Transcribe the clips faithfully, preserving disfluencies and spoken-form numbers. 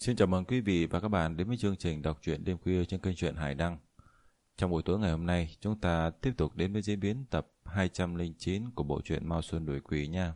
Xin chào mừng quý vị và các bạn đến với chương trình đọc truyện đêm khuya trên kênh truyện Hải Đăng. Trong buổi tối ngày hôm nay, chúng ta tiếp tục đến với diễn biến tập hai trăm lẻ chín của bộ truyện Mao Xuân Đuổi Quỷ nha.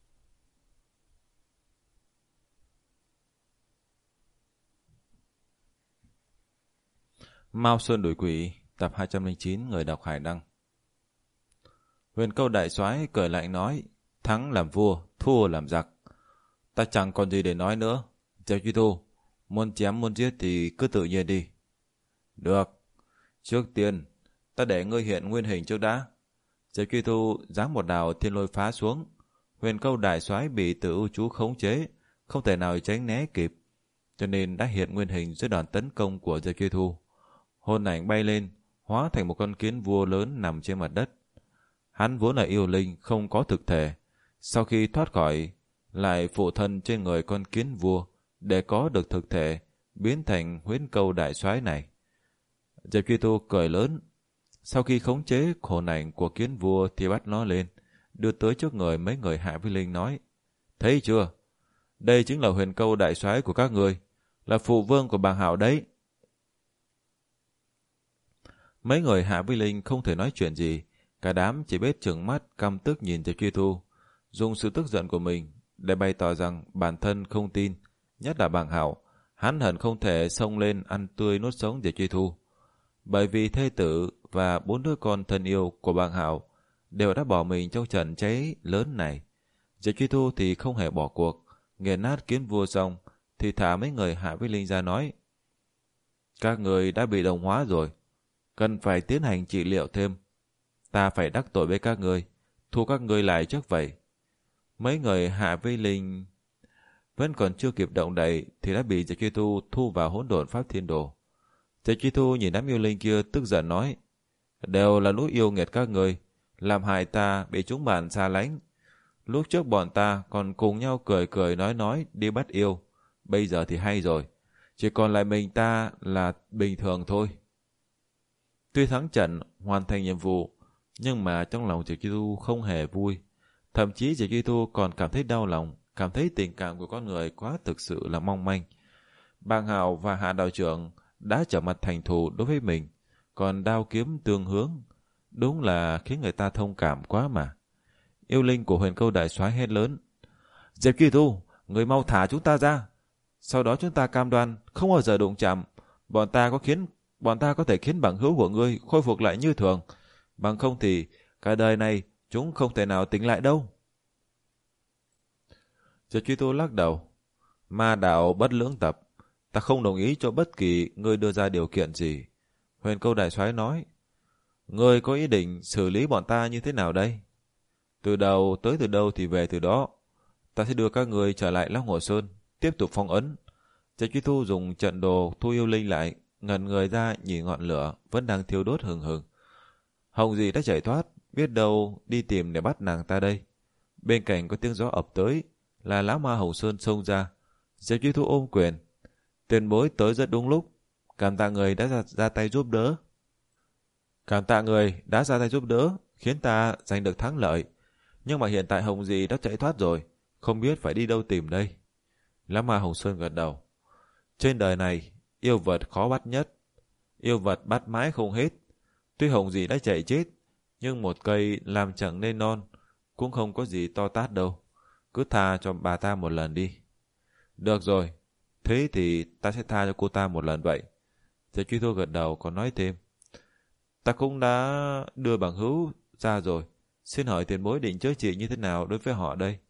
Mao Xuân Đuổi Quỷ, tập hai trăm lẻ chín, người đọc Hải Đăng. Huyền Câu đại soái cười lạnh nói: thắng làm vua, thua làm giặc. Ta chẳng còn gì để nói nữa. Diệp Truy Thu, muốn chém muốn giết thì cứ tự nhiên đi. Được. Trước tiên, ta để ngươi hiện nguyên hình trước đã. Diệp Truy Thu giáng một đào thiên lôi phá xuống. Huyền Câu đại soái bị Tử U chú khống chế, không thể nào tránh né kịp, cho nên đã hiện nguyên hình dưới đòn tấn công của Diệp Truy Thu. Hồn ảnh bay lên, hóa thành một con kiến vua lớn nằm trên mặt đất. Hắn vốn là yêu linh, không có thực thể. Sau khi thoát khỏi, lại phụ thân trên người con kiến vua để có được thực thể, biến thành Huyền Câu đại soái này. Diệp Truy Thu cười lớn. Sau khi khống chế hồn ảnh của kiến vua thì bắt nó lên, đưa tới trước người mấy người Hạ Vi Linh nói: thấy chưa? Đây chính là Huyền Câu đại soái của các người, là phụ vương của bàng Hạo đấy. Mấy người Hạ Vi Linh không thể nói chuyện gì, cả đám chỉ biết trừng mắt căm tức nhìn Diệp Truy Thu, dùng sự tức giận của mình để bày tỏ rằng bản thân không tin, nhất là bàng Hạo, hắn hận không thể xông lên ăn tươi nuốt sống Diệp Truy Thu. Bởi vì thê tử và bốn đứa con thân yêu của bàng Hạo đều đã bỏ mình trong trận cháy lớn này. Diệp Truy Thu thì không hề bỏ cuộc, nghiền nát kiến vua xong thì thả mấy người Hạ Vi Linh ra nói: các người đã bị đồng hóa rồi, cần phải tiến hành trị liệu thêm. Ta phải đắc tội với các người, thu các người lại trước vậy. Mấy người Hạ Vi Linh vẫn còn chưa kịp động đậy thì đã bị Diệp Truy Thu thu vào hỗn độn pháp thiên đồ. Diệp Truy Thu nhìn đám yêu linh kia tức giận nói: đều là lũ yêu nghiệt các người, làm hại ta bị chúng bạn xa lánh. Lúc trước bọn ta còn cùng nhau cười cười nói nói đi bắt yêu, bây giờ thì hay rồi, chỉ còn lại mình ta là bình thường thôi. Tuy thắng trận, hoàn thành nhiệm vụ, nhưng mà trong lòng Diệp Truy Thu không hề vui. Thậm chí Diệp Truy Thu còn cảm thấy đau lòng, cảm thấy tình cảm của con người quá thực sự là mong manh. Bàng Hạo và Hạ đạo trưởng đã trở mặt thành thù đối với mình, còn đao kiếm tương hướng, đúng là khiến người ta thông cảm quá mà. Yêu linh của Huyền Câu đại soái hét lớn: Diệp Truy Thu, người mau thả chúng ta ra, sau đó chúng ta cam đoan không bao giờ đụng chạm. Bọn ta có khiến bọn ta có thể khiến bằng hữu của ngươi khôi phục lại như thường, bằng không thì cả đời này chúng không thể nào tỉnh lại đâu. Diệp Truy Thu lắc đầu: ma đạo bất lưỡng tập, ta không đồng ý cho bất kỳ ngươi đưa ra điều kiện gì. Huyền Câu đại soái nói: ngươi có ý định xử lý bọn ta như thế nào đây? Từ đầu tới từ đâu thì về từ đó. Ta sẽ đưa các ngươi trở lại Long Hồ Sơn, tiếp tục phong ấn. Diệp Truy Thu dùng trận đồ thu yêu linh lại, ngẩn người ra nhìn ngọn lửa vẫn đang thiêu đốt hừng hừng. Hồng Dị đã chạy thoát, biết đâu đi tìm để bắt nàng ta đây. Bên cạnh có tiếng gió ập tới, là lão ma Hồng Sơn xông ra. Diệp Truy Thu ôm quyền: tiền bối tới rất đúng lúc, cảm tạ người đã ra, ra tay giúp đỡ. Cảm tạ người đã ra tay giúp đỡ, khiến ta giành được thắng lợi. Nhưng mà hiện tại Hồng Dị đã chạy thoát rồi, không biết phải đi đâu tìm đây. Lão ma Hồng Sơn gật đầu: trên đời này, yêu vật khó bắt nhất. Yêu vật bắt mãi không hết. Tuy Hồng Dị đã chạy chết, nhưng một cây làm chẳng nên non, cũng không có gì to tát đâu. Cứ tha cho bà ta một lần đi. Được rồi, thế thì ta sẽ tha cho cô ta một lần vậy. Diệp Truy Thu gật đầu còn nói thêm: ta cũng đã đưa bằng hữu ra rồi, xin hỏi tiền bối định chữa trị như thế nào đối với họ đây?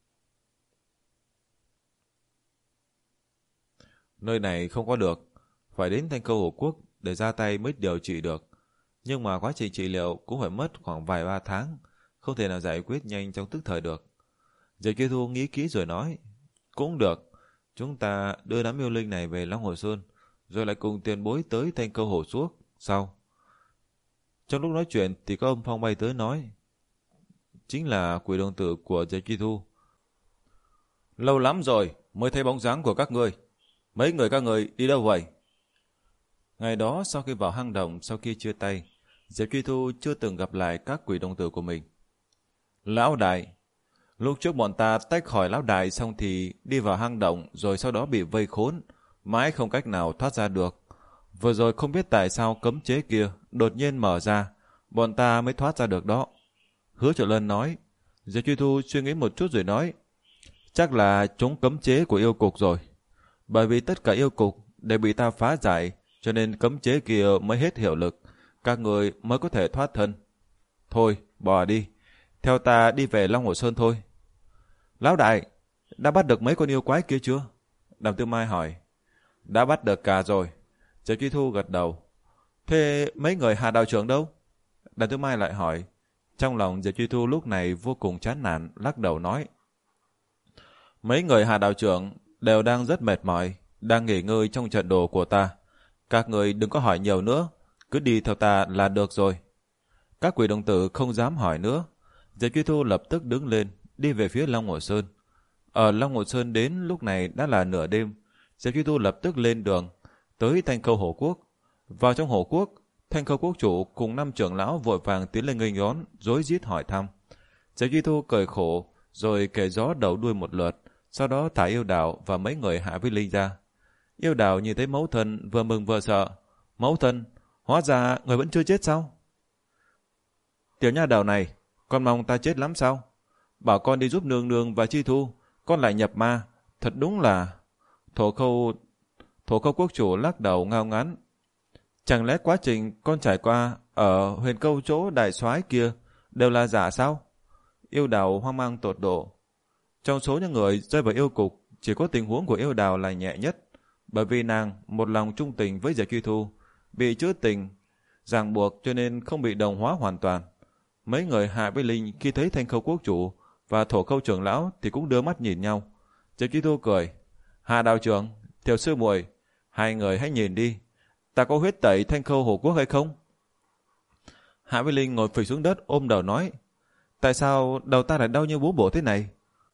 Nơi này không có được, phải đến Thanh Câu Hồ Quốc để ra tay mới điều trị được. Nhưng mà quá trình trị liệu cũng phải mất khoảng vài ba tháng, không thể nào giải quyết nhanh trong tức thời được. Diệp Truy Thu nghĩ kỹ rồi nói: cũng được, chúng ta đưa đám yêu linh này về Long Hồ Sơn, rồi lại cùng tiền bối tới Thanh Câu Hồ Suốc sau. Trong lúc nói chuyện thì có âm phong bay tới nói: chính là quỷ đồng tử của Diệp Truy Thu. Lâu lắm rồi mới thấy bóng dáng của các ngươi. Mấy người các người đi đâu vậy? Ngày đó sau khi vào hang động, sau khi chia tay, Diệp Truy Thu chưa từng gặp lại các quỷ đồng tử của mình. Lão đại, lúc trước bọn ta tách khỏi lão đại xong thì đi vào hang động, rồi sau đó bị vây khốn. mãi không cách nào thoát ra được. Vừa rồi không biết tại sao cấm chế kia đột nhiên mở ra, bọn ta mới thoát ra được đó. Hứa Triệu Lân nói. Diệp Truy Thu suy nghĩ một chút rồi nói, chắc là chúng cấm chế của yêu cục rồi. Bởi vì tất cả yêu cục đều bị ta phá giải, cho nên cấm chế kia mới hết hiệu lực, các người mới có thể thoát thân. Thôi, bỏ đi, theo ta đi về Long Hồ Sơn thôi. Lão đại, đã bắt được mấy con yêu quái kia chưa? Đàm Tư Mai hỏi. Đã bắt được cả rồi. Diệp Truy Thu gật đầu. Thế mấy người Hà đạo trưởng đâu? Đàm Tư Mai lại hỏi. Trong lòng Diệp Truy Thu lúc này vô cùng chán nản, lắc đầu nói. Mấy người Hà đạo trưởng đều đang rất mệt mỏi, đang nghỉ ngơi trong trận đồ của ta. Các người đừng có hỏi nhiều nữa, cứ đi theo ta là được rồi. Các quỷ đồng tử không dám hỏi nữa. Diệp Truy Thu lập tức đứng lên, đi về phía Long Hồ Sơn. Ở Long Hồ Sơn đến lúc này đã là nửa đêm. Diệp Truy Thu lập tức lên đường, tới Thanh Khâu Hổ Quốc. Vào trong Hổ Quốc, Thanh Khâu Quốc chủ cùng năm trưởng lão vội vàng tiến lên nghênh đón, rối rít hỏi thăm. Diệp Truy Thu cười khổ, rồi kể gió đầu đuôi một lượt, sau đó thả Yêu Đào và mấy người Hạ Vi Linh ra. Yêu Đào nhìn thấy mẫu thân vừa mừng vừa sợ. Mẫu thân, hóa ra người vẫn chưa chết sao? Tiểu nha đầu này, con mong ta chết lắm sao? Bảo con đi giúp nương nương và Chi Thu, con lại nhập ma, thật đúng là... Thổ Khâu Thổ Khâu Quốc chủ lắc đầu ngao ngán. Chẳng lẽ quá trình con trải qua ở huyền câu chỗ đại soái kia đều là giả sao? Yêu Đào hoang mang tột độ. Trong số những người rơi vào yêu cục, chỉ có tình huống của Yêu Đào là nhẹ nhất, bởi vì nàng một lòng trung tình với Diệp Truy Thu, bị chữ tình ràng buộc cho nên không bị đồng hóa hoàn toàn. Mấy người Hạ với Linh khi thấy Thanh Khâu Quốc chủ và Thổ Khâu trưởng lão thì cũng đưa mắt nhìn nhau. Diệp Truy Thu cười. Hạ đạo trưởng, Tiểu sư muội, hai người hãy nhìn đi, ta có huyết tẩy Thanh Khâu Hổ Quốc hay không? Hạ với Linh ngồi phịch xuống đất ôm đầu nói. Tại sao đầu ta lại đau như búa bổ thế này?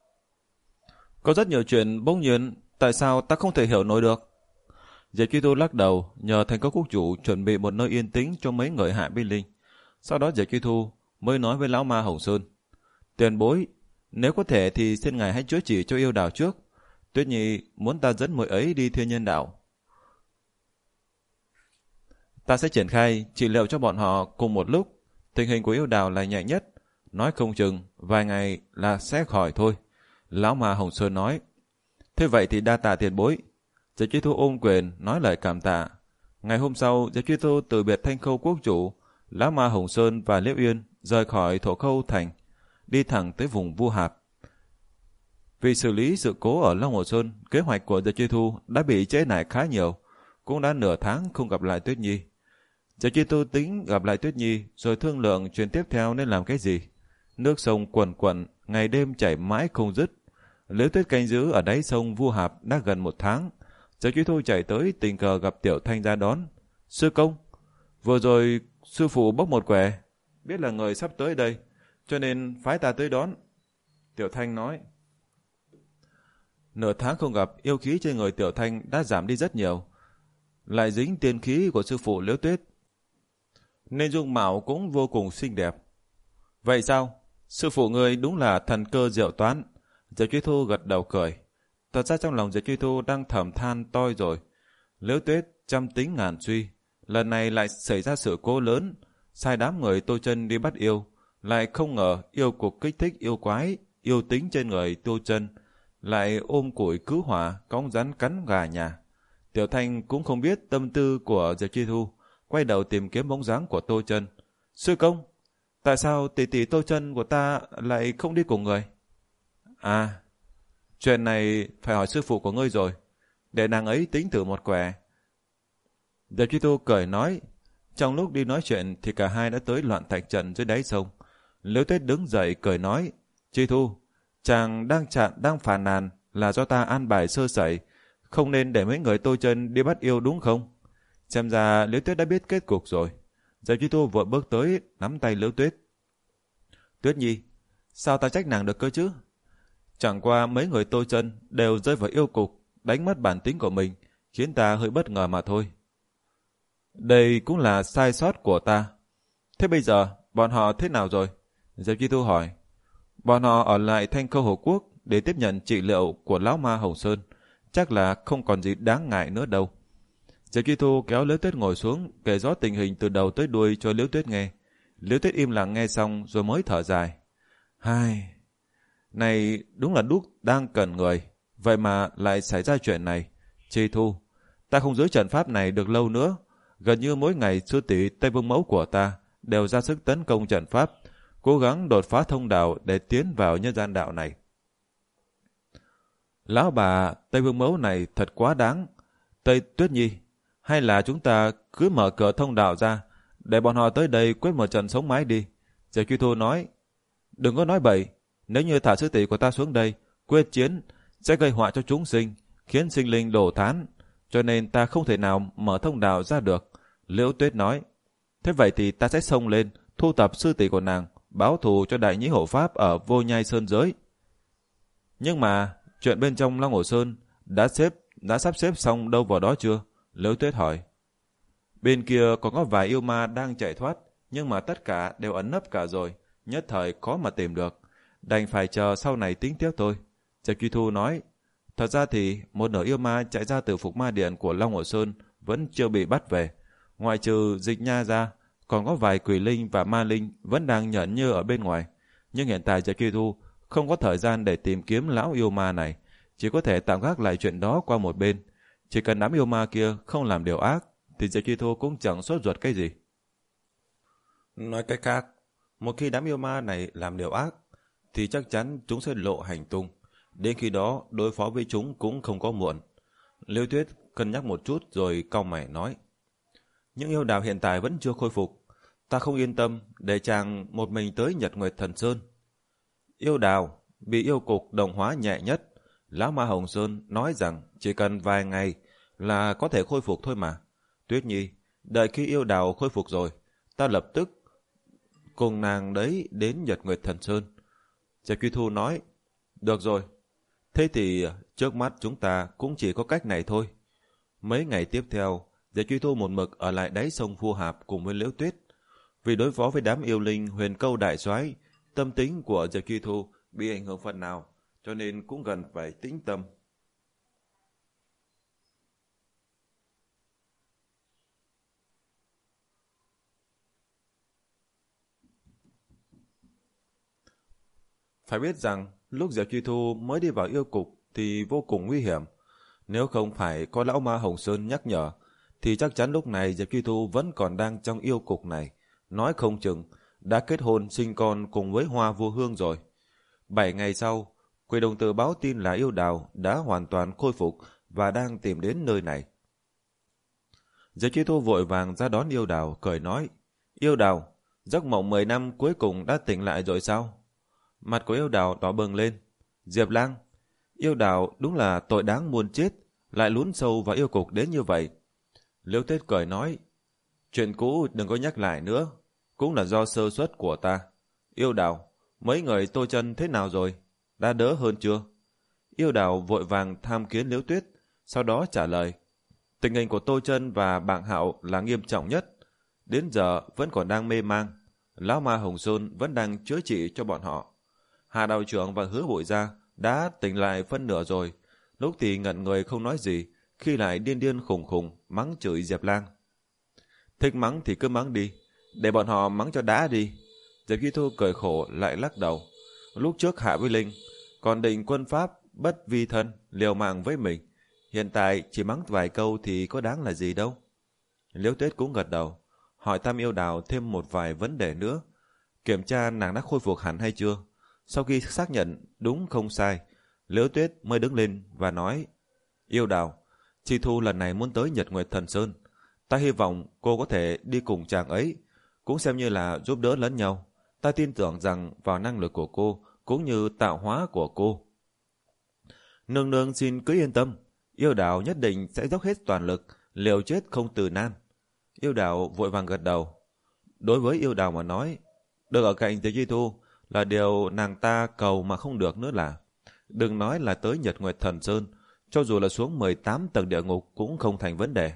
Có rất nhiều chuyện bỗng nhiên, tại sao ta không thể hiểu nổi được? Diệp Truy Thu lắc đầu, nhờ Thanh Khâu Quốc chủ chuẩn bị một nơi yên tĩnh cho mấy người Hạ với Linh. Sau đó Diệp Truy Thu mới nói với lão ma Hồng Sơn. Tiền bối, nếu có thể thì xin ngài hãy chữa trị cho Yêu Đào trước. Tuyết Nhi muốn ta dẫn muội ấy đi Thiên Nhân Đạo. Ta sẽ triển khai trị liệu cho bọn họ cùng một lúc. Tình hình của Yêu Đào là nhẹ nhất, nói không chừng vài ngày là sẽ khỏi thôi. Lão ma Hồng Sơn nói. Thế vậy thì đa tạ tiền bối. Diệp Truy Thu ôm quyền nói lời cảm tạ. Ngày hôm sau, Diệp Truy Thu từ biệt Thanh Khâu Quốc chủ, lão ma Hồng Sơn và Liễu Yên rời khỏi Thổ Khâu thành, đi thẳng tới vùng Vu Hạp. Vì xử lý sự cố ở Long Hồ Sơn, kế hoạch của Diệp Truy Thu đã bị trễ nải khá nhiều, cũng đã nửa tháng không gặp lại Tuyết Nhi. Diệp Truy Thu tính gặp lại Tuyết Nhi rồi thương lượng chuyện tiếp theo nên làm cái gì. Nước sông quần quần, ngày đêm chảy mãi không dứt. Liễu Tuyết canh giữ ở đáy sông Vu Hạp đã gần một tháng. Diệp Truy Thu chạy tới tình cờ gặp Tiểu Thanh ra đón. Sư công, vừa rồi sư phụ bốc một quẻ, biết là người sắp tới đây, cho nên phái ta tới đón. Tiểu Thanh nói. Nửa tháng không gặp, yêu khí trên người Tiểu Thanh đã giảm đi rất nhiều, lại dính tiên khí của sư phụ Liễu Tuyết, nên dung mạo cũng vô cùng xinh đẹp. Vậy sao? Sư phụ ngươi đúng là thần cơ diệu toán. Diệp Truy Thu gật đầu cười. Thật ra trong lòng Diệp Truy Thu đang thầm than toi rồi. Liễu Tuyết trăm tính ngàn suy, lần này lại xảy ra sự cố lớn, sai đám người Tô Chân đi bắt yêu, lại không ngờ yêu cục kích thích yêu quái, yêu tính trên người Tô Chân, lại ôm củi cứu hỏa, cõng rắn cắn gà nhà. Tiểu Thanh cũng không biết tâm tư của Diệp Truy Thu, quay đầu tìm kiếm bóng dáng của Tô Chân. Sư công, tại sao tỷ tỷ Tô Chân của ta lại không đi cùng người? À, chuyện này phải hỏi sư phụ của ngươi rồi, để nàng ấy tính thử một quẻ. Diệp Truy Thu cười nói. Trong lúc đi nói chuyện thì cả hai đã tới loạn thạch trận dưới đáy sông. Liễu Tuyết đứng dậy cười nói. Truy Thu, chàng đang chặn đang phàn nàn là do ta an bài sơ sẩy, không nên để mấy người Tô Chân đi bắt yêu đúng không? Xem ra Liễu Tuyết đã biết kết cục rồi. Diệp Truy Thu vội bước tới nắm tay Liễu Tuyết. Tuyết Nhi, sao ta trách nàng được cơ chứ? Chẳng qua mấy người Tô Chân đều rơi vào yêu cục, đánh mất bản tính của mình, khiến ta hơi bất ngờ mà thôi. Đây cũng là sai sót của ta. Thế bây giờ bọn họ thế nào rồi? Diệp Truy Thu hỏi. Bọn họ ở lại Thanh Khâu Hổ Quốc để tiếp nhận trị liệu của lão ma Hồng Sơn. chắc là không còn gì đáng ngại nữa đâu. Diệp Chi Thu kéo Liễu Tuyết ngồi xuống, kể rõ tình hình từ đầu tới đuôi cho Liễu Tuyết nghe. Liễu Tuyết im lặng nghe xong rồi mới thở dài. Hai, này đúng là đúc đang cần người, vậy mà lại xảy ra chuyện này. Chi Thu, ta không giữ trận pháp này được lâu nữa. Gần như mỗi ngày sư tỷ Tây Vương Mẫu của ta đều ra sức tấn công trận pháp, cố gắng đột phá thông đạo để tiến vào nhân gian đạo này. Lão bà Tây Vương Mẫu này thật quá đáng. Tây Tuyết Nhi, hay là chúng ta cứ mở cửa thông đạo ra, để bọn họ tới đây quyết một trận sống mái đi. Diệp Chi Thu nói, đừng có nói bậy, nếu như thả sư tỷ của ta xuống đây, quyết chiến, sẽ gây họa cho chúng sinh, khiến sinh linh đổ thán, cho nên ta không thể nào mở thông đạo ra được. Liễu Tuyết nói, thế vậy thì ta sẽ xông lên, thu tập sư tỷ của nàng, báo thù cho đại nhĩ hộ pháp ở Vô Nhai Sơn giới. Nhưng mà, chuyện bên trong Long Hồ Sơn đã xếp đã sắp xếp xong đâu vào đó chưa? Liễu Tuyết hỏi. Bên kia còn có vài yêu ma đang chạy thoát, nhưng mà tất cả đều ẩn nấp cả rồi, nhất thời khó mà tìm được. Đành phải chờ sau này tính tiếp thôi. Diệp Chi Thu nói, thật ra thì một nửa yêu ma chạy ra từ Phục Ma Điện của Long Hồ Sơn vẫn chưa bị bắt về. Ngoại trừ Dịch Nha ra, còn có vài quỷ linh và ma linh vẫn đang nhẫn nhơ ở bên ngoài. Nhưng hiện tại Diệp Chi Thu không có thời gian để tìm kiếm lão yêu ma này, chỉ có thể tạm gác lại chuyện đó qua một bên. Chỉ cần đám yêu ma kia không làm điều ác, thì Diệp Chi Thu cũng chẳng sốt ruột cái gì. Nói cách khác, một khi đám yêu ma này làm điều ác, thì chắc chắn chúng sẽ lộ hành tung. Đến khi đó, đối phó với chúng cũng không có muộn. Liễu Tuyết cân nhắc một chút rồi cau mày nói. Những yêu đào hiện tại vẫn chưa khôi phục. Ta không yên tâm để chàng một mình tới Nhật Nguyệt Thần Sơn. Yêu đào bị yêu cục đồng hóa nhẹ nhất. Lão Ma Hồng Sơn nói rằng chỉ cần vài ngày là có thể khôi phục thôi mà. Tuyết Nhi, đợi khi yêu đào khôi phục rồi, ta lập tức cùng nàng đấy đến Nhật Nguyệt Thần Sơn. Diệp Chi Thu nói, được rồi, thế thì trước mắt chúng ta cũng chỉ có cách này thôi. Mấy ngày tiếp theo, Diệp Chi Thu một mực ở lại đáy sông Phu Hạp cùng với Liễu Tuyết. Vì đối phó với đám yêu linh Huyền Câu đại soái, tâm tính của Diệp Chi Thu bị ảnh hưởng phần nào, cho nên cũng cần phải tĩnh tâm. Phải biết rằng, lúc Diệp Chi Thu mới đi vào yêu cục thì vô cùng nguy hiểm. Nếu không phải có lão Ma Hồng Sơn nhắc nhở, thì chắc chắn lúc này Diệp Chi Thu vẫn còn đang trong yêu cục này. Nói không chừng, đã kết hôn sinh con cùng với Hoa Vô Hương rồi. Bảy ngày sau, Quỷ Đồng Tử báo tin là yêu đào đã hoàn toàn khôi phục và đang tìm đến nơi này. Diệp Chi Thu vội vàng ra đón yêu đào, cười nói, yêu đào, giấc mộng mười năm cuối cùng đã tỉnh lại rồi sao? Mặt của yêu đào đỏ bừng lên. Diệp Lang, yêu đào đúng là tội đáng muôn chết, lại lún sâu vào yêu cục đến như vậy. Liễu Tuyết cười nói, chuyện cũ đừng có nhắc lại nữa, cũng là do sơ suất của ta. Yêu đào, mấy người Tô Chân thế nào rồi? Đã đỡ hơn chưa? Yêu đào vội vàng tham kiến Liễu Tuyết, sau đó trả lời, tình hình của Tô Chân và Bàng Hạo là nghiêm trọng nhất, đến giờ vẫn còn đang mê mang. Lão Ma Hồng Sơn vẫn đang chữa trị cho bọn họ. Hà đạo trưởng và Hứa Bội Gia đã tỉnh lại phân nửa rồi, lúc thì ngẩn người không nói gì, khi lại điên điên khùng khùng mắng chửi Diệp Lang. Thích mắng thì cứ mắng đi, để bọn họ mắng cho đã đi. Diệp Chi Thu cười khổ lại lắc đầu. Lúc trước Hạ với Linh còn định quân pháp bất vi thân liều mạng với mình, hiện tại chỉ mắng vài câu thì có đáng là gì đâu. Liễu Tuyết cũng gật đầu, hỏi thăm yêu đào thêm một vài vấn đề nữa, kiểm tra nàng đã khôi phục hẳn hay chưa. Sau khi xác nhận đúng không sai, Liễu Tuyết mới đứng lên và nói, yêu đào, Chi Thu lần này muốn tới Nhật Nguyệt Thần Sơn, ta hy vọng cô có thể đi cùng chàng ấy, cũng xem như là giúp đỡ lẫn nhau. Ta tin tưởng rằng vào năng lực của cô cũng như tạo hóa của cô. Nương nương xin cứ yên tâm, yêu đào nhất định sẽ dốc hết toàn lực, liều chết không từ nan. Yêu đào vội vàng gật đầu. Đối với yêu đào mà nói, được ở cạnh Diệp Chi Thu là điều nàng ta cầu mà không được nữa là. Đừng nói là tới Nhật Nguyệt Thần Sơn, cho dù là xuống mười tám tầng địa ngục cũng không thành vấn đề.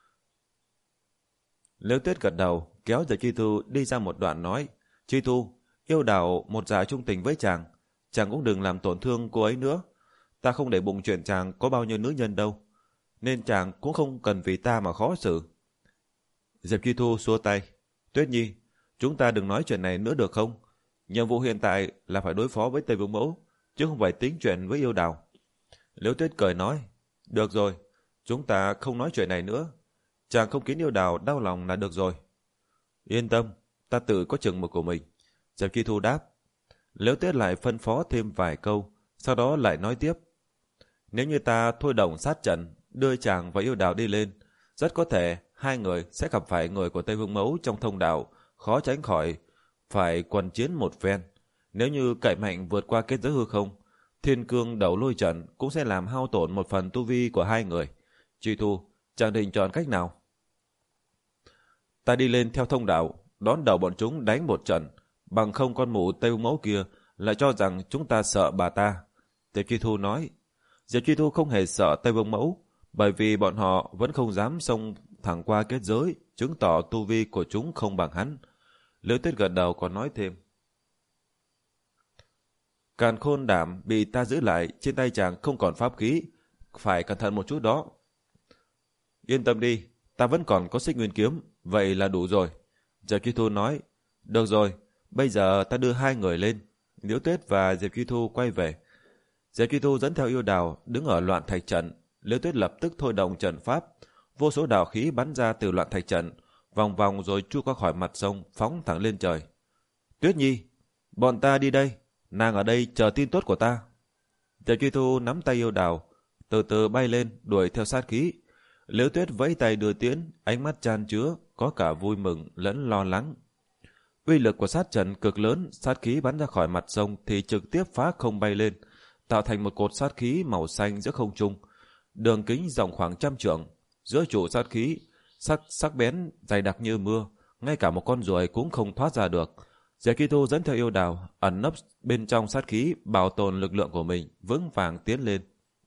Liễu Tuyết gật đầu, kéo Diệp Chi Thu đi ra một đoạn nói, Chi Thu, yêu đào một dạ trung tình với chàng, chàng cũng đừng làm tổn thương cô ấy nữa. Ta không để bụng chuyện chàng có bao nhiêu nữ nhân đâu, nên chàng cũng không cần vì ta mà khó xử. Diệp Chi Thu xua tay. Tuyết Nhi, chúng ta đừng nói chuyện này nữa được không? Nhiệm vụ hiện tại là phải đối phó với Tây Vương Mẫu, chứ không phải tính chuyện với Yêu Đào. Liễu Tuyết cười nói. Được rồi, chúng ta không nói chuyện này nữa. Chàng không khiến Yêu Đào đau lòng là được rồi. Yên tâm, ta tự có chừng mực của mình. Diệp Chi Thu đáp. Liễu Tuyết lại phân phó thêm vài câu, sau đó lại nói tiếp. Nếu như ta thôi động sát trận, đưa chàng và Yêu Đào đi lên, rất có thể hai người sẽ gặp phải người của Tây Vương Mẫu trong thông đạo, khó tránh khỏi phải quần chiến một phen. Nếu như cậy mạnh vượt qua kết giới hư không, Thiên Cương Đầu Lôi Trận cũng sẽ làm hao tổn một phần tu vi của hai người. Chi Thu, chàng định chọn cách nào? Ta đi lên theo thông đạo, đón đầu bọn chúng đánh một trận, bằng không con mụ Tây Vương Mẫu kia lại cho rằng chúng ta sợ bà ta. Diệp Chi Thu nói. Diệp Chi Thu không hề sợ Tây Vương Mẫu, bởi vì bọn họ vẫn không dám xông thẳng qua kết giới, chứng tỏ tu vi của chúng không bằng hắn. Liễu Tuyết gật đầu còn nói thêm. Càn Khôn Đảm bị ta giữ lại, trên tay chàng không còn pháp khí, phải cẩn thận một chút đó. Yên tâm đi, ta vẫn còn có Xích Nguyên Kiếm, vậy là đủ rồi. Diệp Chi Thu nói. Được rồi, bây giờ ta đưa hai người lên. Liễu Tuyết và Diệp Chi Thu quay về. Diệp Chi Thu dẫn theo Yêu Đào đứng ở loạn thạch trận. Liễu Tuyết lập tức thôi động trận pháp, vô số đạo khí bắn ra từ loạn thạch trận, vòng vòng rồi chui qua khỏi mặt sông, phóng thẳng lên trời. Tuyết Nhi, bọn ta đi đây, nàng ở đây chờ tin tốt của ta. Diệp Chi Thu nắm tay Yêu Đào, từ từ bay lên đuổi theo sát khí. Liễu Tuyết vẫy tay đưa tiễn, ánh mắt chan chứa có cả vui mừng lẫn lo lắng. Uy lực của sát trận cực lớn, sát khí bắn ra khỏi mặt sông thì trực tiếp phá không bay lên, tạo thành một cột sát khí màu xanh giữa không trung, đường kính rộng khoảng trăm trượng. Giữa trụ sát khí, sắc sắc bén dày đặc như mưa, ngay cả một con ruồi cũng không thoát ra được. Diệp Chi Thu dẫn theo Yêu Đào ẩn nấp bên trong sát khí, bảo tồn lực lượng của mình, vững vàng tiến lên.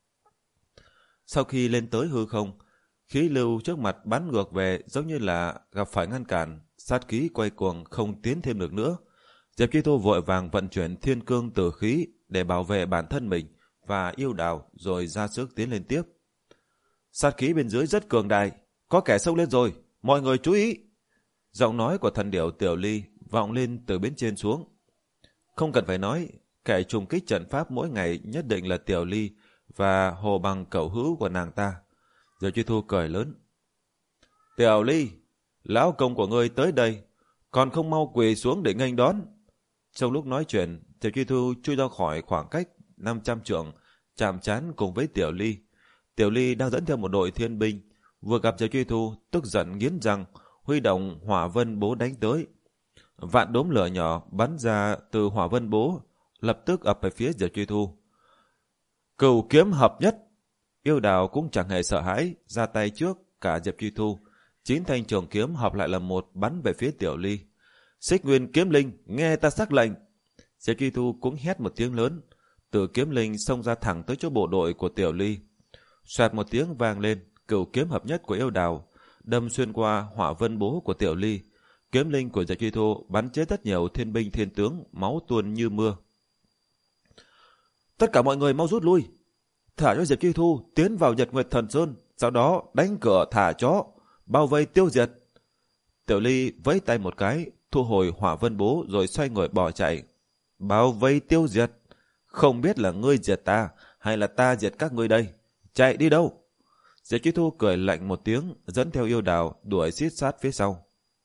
Sau khi lên tới hư không, khí lưu trước mặt bắn ngược về giống như là gặp phải ngăn cản, sát khí quay cuồng không tiến thêm được nữa. Diệp Chi Thu vội vàng vận chuyển Thiên Cương Tử Khí để bảo vệ bản thân mình và Yêu Đào, rồi ra sức tiến lên tiếp. Sát khí bên dưới rất cường đại, có kẻ xông lên rồi, mọi người chú ý. Giọng nói của thần điểu Tiểu Ly vọng lên từ bên trên xuống. Không cần phải nói, kẻ trùng kích trận pháp mỗi ngày nhất định là Tiểu Ly và Hồ Bằng cậu hữu của nàng ta. Diệp Chi Thu cười lớn. Tiểu Ly, lão công của ngươi tới đây, còn không mau quỳ xuống để nghênh đón. Trong lúc nói chuyện, Diệp Chi Thu chui ra khỏi khoảng cách năm trăm trượng, chạm trán cùng với Tiểu Ly. Tiểu Ly đang dẫn theo một đội thiên binh, vừa gặp Diệp Chi Thu, tức giận nghiến răng, huy động hỏa vân bố đánh tới. Vạn đốm lửa nhỏ bắn ra từ hỏa vân bố, lập tức ập về phía Diệp Chi Thu. Cửu kiếm hợp nhất. Yêu Đào cũng chẳng hề sợ hãi, ra tay trước cả Diệp Chi Thu. Chín thanh trường kiếm hợp lại là một, bắn về phía Tiểu Ly. Xích Nguyên Kiếm Linh, nghe ta sắc lệnh. Diệp Chi Thu cũng hét một tiếng lớn, từ kiếm linh xông ra thẳng tới chỗ bộ đội của Tiểu Ly. Xoẹt một tiếng vang lên, cửu kiếm hợp nhất của Yêu Đào đâm xuyên qua hỏa vân bố của Tiểu Ly. Kiếm linh của Diệp Chi Thu bắn chết rất nhiều thiên binh thiên tướng, máu tuôn như mưa. Tất cả mọi người mau rút lui, thả cho Diệp Chi Thu tiến vào Nhật Nguyệt Thần Sơn, sau đó đánh cửa thả chó, bao vây tiêu diệt. Tiểu Ly vẫy tay một cái, thu hồi hỏa vân bố rồi xoay người bỏ chạy. Bao vây tiêu diệt? Không biết là ngươi diệt ta hay là ta diệt các ngươi đây? Chạy đi đâu? Diệp Chi Thu cười lạnh một tiếng, dẫn theo Yêu Đào đuổi xít sát phía sau.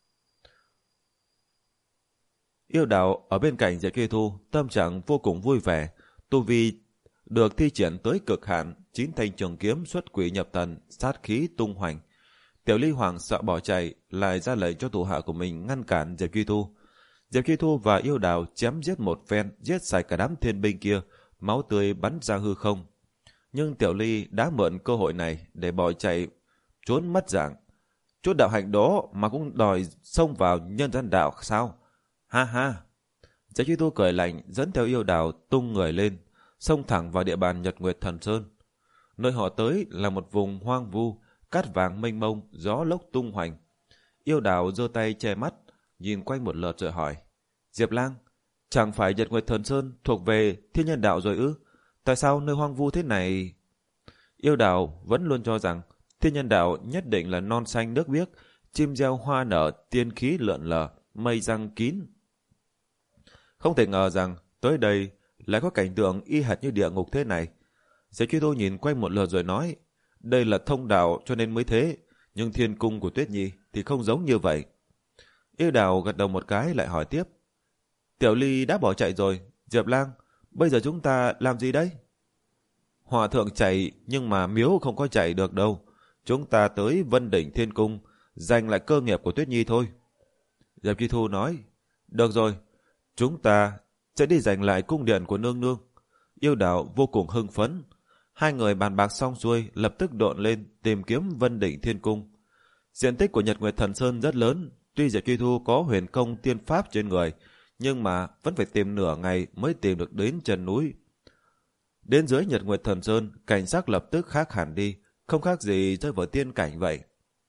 Yêu Đào ở bên cạnh Diệp Chi Thu, tâm trạng vô cùng vui vẻ, tu vi được thi triển tới cực hạn, chín thanh trường kiếm xuất quỷ nhập thần, sát khí tung hoành. Tiểu Ly hoảng sợ bỏ chạy, lại ra lệnh cho thủ hạ của mình ngăn cản Diệp Chi Thu. Diệp Chi Thu và Yêu Đào chém giết một phen, giết sạch cả đám thiên binh kia, máu tươi bắn ra hư không. Nhưng Tiểu Ly đã mượn cơ hội này để bỏ chạy, trốn mất dạng. Chút đạo hạnh đó mà cũng đòi xông vào nhân gian đạo sao? Ha ha! Diệp Chi Thu cười lạnh, dẫn theo Yêu Đào tung người lên, xông thẳng vào địa bàn Nhật Nguyệt Thần Sơn. Nơi họ tới là một vùng hoang vu, cát vàng mênh mông, gió lốc tung hoành. Yêu Đào giơ tay che mắt, nhìn quanh một lượt rồi hỏi. Diệp Lang, chẳng phải Nhật Nguyệt Thần Sơn thuộc về Thiên Nhân Đạo rồi ư? Tại sao nơi hoang vu thế này? Yêu Đào vẫn luôn cho rằng thiên nhân đạo nhất định là non xanh nước biếc, chim reo hoa nở, tiên khí lượn lờ, mây răng kín. Không thể ngờ rằng tới đây lại có cảnh tượng y hệt như địa ngục thế này. Diệp Truy Thu nhìn quanh một lượt rồi nói, đây là thông đạo cho nên mới thế, nhưng thiên cung của Tuyết Nhi thì không giống như vậy. Yêu Đào gật đầu một cái lại hỏi tiếp, Tiểu Ly đã bỏ chạy rồi, Diệp Lang, bây giờ chúng ta làm gì đấy? Hòa thượng chạy nhưng mà miếu không có chạy được đâu, chúng ta tới Vân Đỉnh Thiên Cung, giành lại cơ nghiệp của Tuyết Nhi thôi. Diệp Truy Thu nói, được rồi, chúng ta sẽ đi giành lại cung điện của nương nương. Yêu Đào vô cùng hưng phấn. Hai người bàn bạc xong xuôi, lập tức độn lên tìm kiếm Vân Đỉnh Thiên Cung. Diện tích của Nhật Nguyệt Thần Sơn rất lớn, tuy Diệp Truy Thu có huyền công tiên pháp trên người, nhưng mà vẫn phải tìm nửa ngày mới tìm được đến chân núi. Đến dưới Nhật Nguyệt Thần Sơn, cảnh sắc lập tức khác hẳn đi, không khác gì rơi vào tiên cảnh vậy.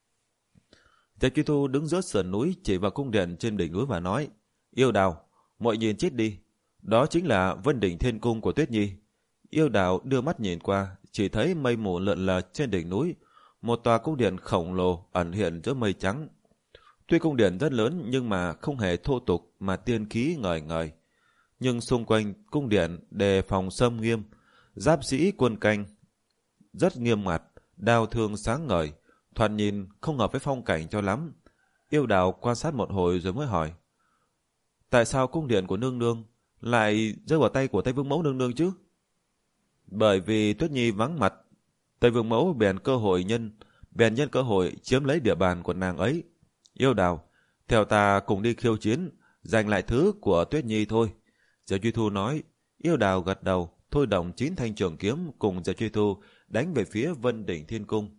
Diệp Truy Thu đứng giữa sườn núi chỉ vào cung điện trên đỉnh núi và nói, Yêu Đào, mọi nhìn chết đi, đó chính là Vân Đỉnh Thiên Cung của Tuyết Nhi. Yêu Đào đưa mắt nhìn qua, chỉ thấy mây mù lượn lờ trên đỉnh núi, một tòa cung điện khổng lồ ẩn hiện giữa mây trắng. Tuy cung điện rất lớn nhưng mà không hề thô tục mà tiên khí ngời ngời. Nhưng xung quanh cung điện đề phòng xâm nghiêm, giáp sĩ quân canh rất nghiêm mặt, đao thương sáng ngời, thoạt nhìn không hợp với phong cảnh cho lắm. Yêu Đào quan sát một hồi rồi mới hỏi, tại sao cung điện của nương nương lại rơi vào tay của Tây Vương Mẫu nương nương chứ? Bởi vì Tuyết Nhi vắng mặt, Tây Vương Mẫu bèn cơ hội nhân bèn nhân cơ hội chiếm lấy địa bàn của nàng ấy. Yêu Đào, theo ta cùng đi khiêu chiến, giành lại thứ của Tuyết Nhi thôi. Diệp Truy Thu nói. Yêu Đào gật đầu, thôi động chín thanh trường kiếm cùng Diệp Truy Thu đánh về phía Vân Đỉnh Thiên Cung.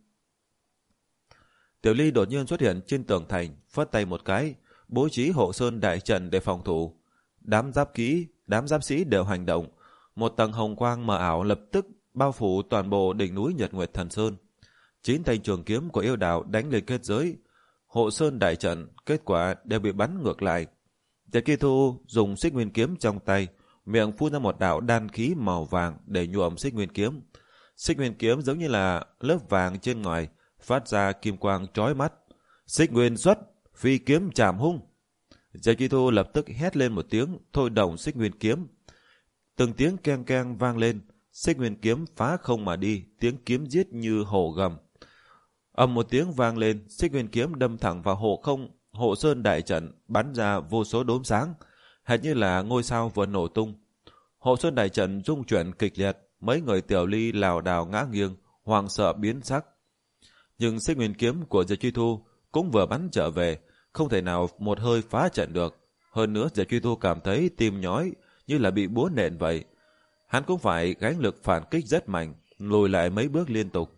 Tiểu Ly đột nhiên xuất hiện trên tường thành, phất tay một cái, bố trí hộ sơn đại trận để phòng thủ. Đám giáp kỹ, đám giáp sĩ đều hành động. Một tầng hồng quang mờ ảo lập tức bao phủ toàn bộ đỉnh núi Nhật Nguyệt Thần Sơn. Chín thanh trường kiếm của Yêu Đào đánh lên kết giới, hộ sơn đại trận, kết quả đều bị bắn ngược lại. Diệp Truy Thu dùng xích nguyên kiếm trong tay, miệng phun ra một đạo đan khí màu vàng để nhuộm xích nguyên kiếm. Xích nguyên kiếm giống như là lớp vàng trên ngoài, phát ra kim quang chói mắt. Xích nguyên xuất, phi kiếm chạm hung. Diệp Truy Thu lập tức hét lên một tiếng, thôi động xích nguyên kiếm. Từng tiếng keng keng vang lên, xích nguyên kiếm phá không mà đi, tiếng kiếm giết như hổ gầm. Ầm một tiếng vang lên, xích nguyên kiếm đâm thẳng vào hộ không, hộ sơn đại trận, bắn ra vô số đốm sáng, hệt như là ngôi sao vừa nổ tung. Hộ sơn đại trận rung chuyển kịch liệt, mấy người Tiểu Ly lảo đảo ngã nghiêng, hoảng sợ biến sắc. Nhưng xích nguyên kiếm của Diệp Truy Thu cũng vừa bắn trở về, không thể nào một hơi phá trận được. Hơn nữa Diệp Truy Thu cảm thấy tim nhói như là bị búa nện vậy. Hắn cũng phải gánh lực phản kích rất mạnh, lùi lại mấy bước liên tục.